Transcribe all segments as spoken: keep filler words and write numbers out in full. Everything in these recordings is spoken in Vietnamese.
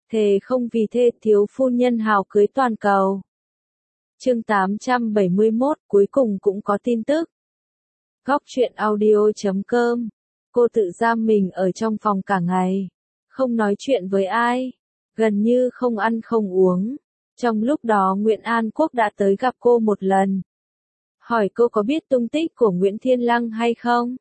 thề không vì thê thiếu phu nhân hào cưới toàn cầu. Chương tám trăm bảy mươi mốt, cuối cùng cũng có tin tức. Góc truyện audio chấm com. Cô tự giam mình ở trong phòng cả ngày, không nói chuyện với ai, gần như không ăn không uống. Trong lúc đó Nguyễn An Quốc đã tới gặp cô một lần. Hỏi cô có biết tung tích của Nguyễn Thiên Lăng hay không?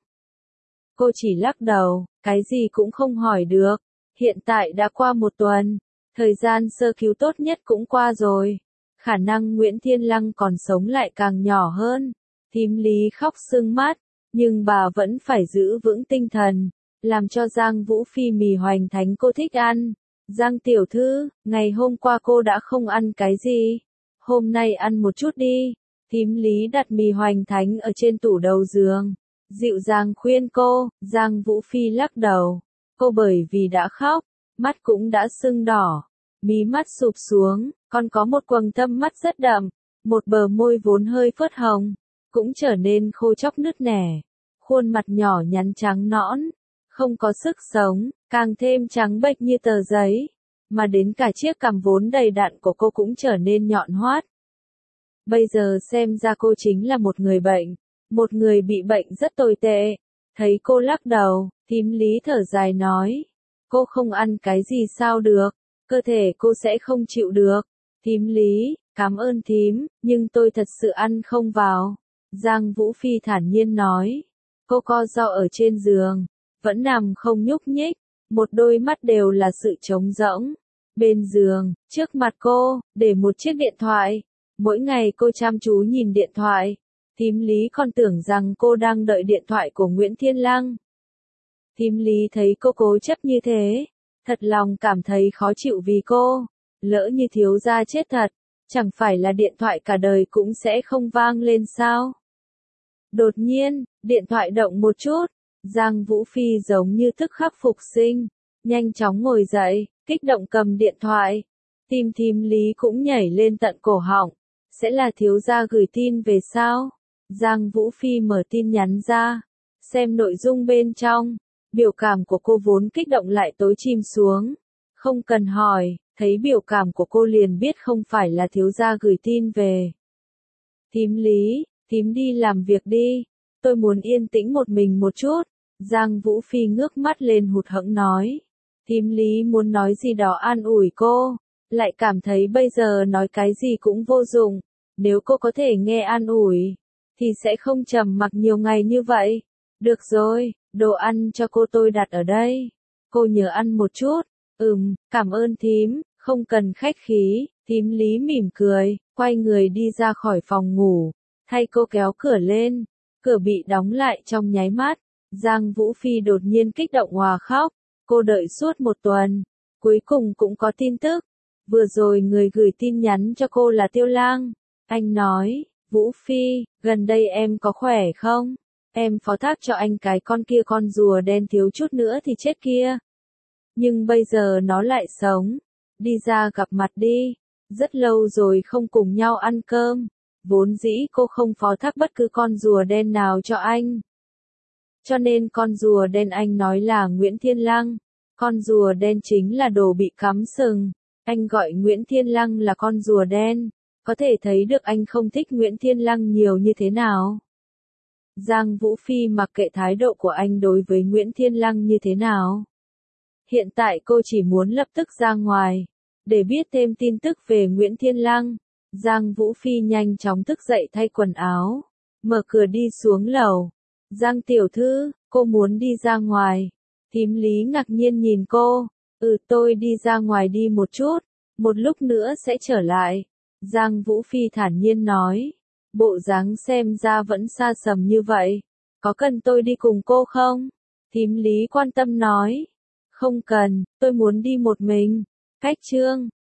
Cô chỉ lắc đầu, cái gì cũng không hỏi được. Hiện tại đã qua một tuần, thời gian sơ cứu tốt nhất cũng qua rồi. Khả năng Nguyễn Thiên Lăng còn sống lại càng nhỏ hơn. Thím Lý khóc sưng mắt, nhưng bà vẫn phải giữ vững tinh thần, làm cho Giang Vũ Phi mì hoành thánh cô thích ăn. Giang tiểu thư, ngày hôm qua cô đã không ăn cái gì, hôm nay ăn một chút đi. Thím Lý đặt mì hoành thánh ở trên tủ đầu giường, dịu dàng khuyên cô. Giang Vũ Phi lắc đầu, cô bởi vì đã khóc, mắt cũng đã sưng đỏ, mí mắt sụp xuống, còn có một quầng thâm mắt rất đậm, một bờ môi vốn hơi phớt hồng, cũng trở nên khô chóc nứt nẻ, khuôn mặt nhỏ nhắn trắng nõn, không có sức sống, càng thêm trắng bệch như tờ giấy, mà đến cả chiếc cằm vốn đầy đặn của cô cũng trở nên nhọn hoắt. Bây giờ xem ra cô chính là một người bệnh, một người bị bệnh rất tồi tệ. Thấy cô lắc đầu, thím Lý thở dài nói, cô không ăn cái gì sao được, cơ thể cô sẽ không chịu được. Thím Lý, cảm ơn thím, nhưng tôi thật sự ăn không vào. Giang Vũ Phi thản nhiên nói, cô co ro ở trên giường, vẫn nằm không nhúc nhích, một đôi mắt đều là sự trống rỗng. Bên giường, trước mặt cô, để một chiếc điện thoại. Mỗi ngày cô chăm chú nhìn điện thoại. Thím Lý còn tưởng rằng cô đang đợi điện thoại của Nguyễn Thiên Lăng. Thím Lý thấy cô cố chấp như thế, thật lòng cảm thấy khó chịu vì cô. Lỡ như thiếu gia chết thật, chẳng phải là điện thoại cả đời cũng sẽ không vang lên sao? Đột nhiên, điện thoại động một chút, Giang Vũ Phi giống như thức khắc phục sinh, nhanh chóng ngồi dậy, kích động cầm điện thoại. Tim thím Lý cũng nhảy lên tận cổ họng, sẽ là thiếu gia gửi tin về sao? Giang Vũ Phi mở tin nhắn ra, xem nội dung bên trong, biểu cảm của cô vốn kích động lại tối chìm xuống. Không cần hỏi, thấy biểu cảm của cô liền biết không phải là thiếu gia gửi tin về. Thím Lý, thím đi làm việc đi, tôi muốn yên tĩnh một mình một chút. Giang Vũ Phi ngước mắt lên hụt hẫng nói. Thím Lý muốn nói gì đó an ủi cô, lại cảm thấy bây giờ nói cái gì cũng vô dụng. Nếu cô có thể nghe an ủi, thì sẽ không trầm mặc nhiều ngày như vậy. Được rồi, đồ ăn cho cô tôi đặt ở đây. Cô nhớ ăn một chút. Ừm, cảm ơn thím, không cần khách khí. Thím Lý mỉm cười, quay người đi ra khỏi phòng ngủ, thay cô kéo cửa lên. Cửa bị đóng lại trong nháy mắt. Giang Vũ Phi đột nhiên kích động òa khóc. Cô đợi suốt một tuần, cuối cùng cũng có tin tức. Vừa rồi người gửi tin nhắn cho cô là Tiêu Lang. Anh nói, Vũ Phi, gần đây em có khỏe không? Em phó thác cho anh cái con kia con rùa đen thiếu chút nữa thì chết kia. Nhưng bây giờ nó lại sống. Đi ra gặp mặt đi. Rất lâu rồi không cùng nhau ăn cơm. Vốn dĩ cô không phó thác bất cứ con rùa đen nào cho anh. Cho nên con rùa đen anh nói là Nguyễn Thiên Lăng. Con rùa đen chính là đồ bị cắm sừng. Anh gọi Nguyễn Thiên Lăng là con rùa đen. Có thể thấy được anh không thích Nguyễn Thiên Lăng nhiều như thế nào. Giang Vũ Phi mặc kệ thái độ của anh đối với Nguyễn Thiên Lăng như thế nào. Hiện tại cô chỉ muốn lập tức ra ngoài, để biết thêm tin tức về Nguyễn Thiên Lăng. Giang Vũ Phi nhanh chóng thức dậy thay quần áo, mở cửa đi xuống lầu. Giang tiểu thư, cô muốn đi ra ngoài. Thím Lý ngạc nhiên nhìn cô. Ừ, tôi đi ra ngoài đi một chút, một lúc nữa sẽ trở lại. Giang Vũ Phi thản nhiên nói, bộ dáng xem ra vẫn xa sầm như vậy. Có cần tôi đi cùng cô không? Thím Lý quan tâm nói, không cần, tôi muốn đi một mình. Cách chương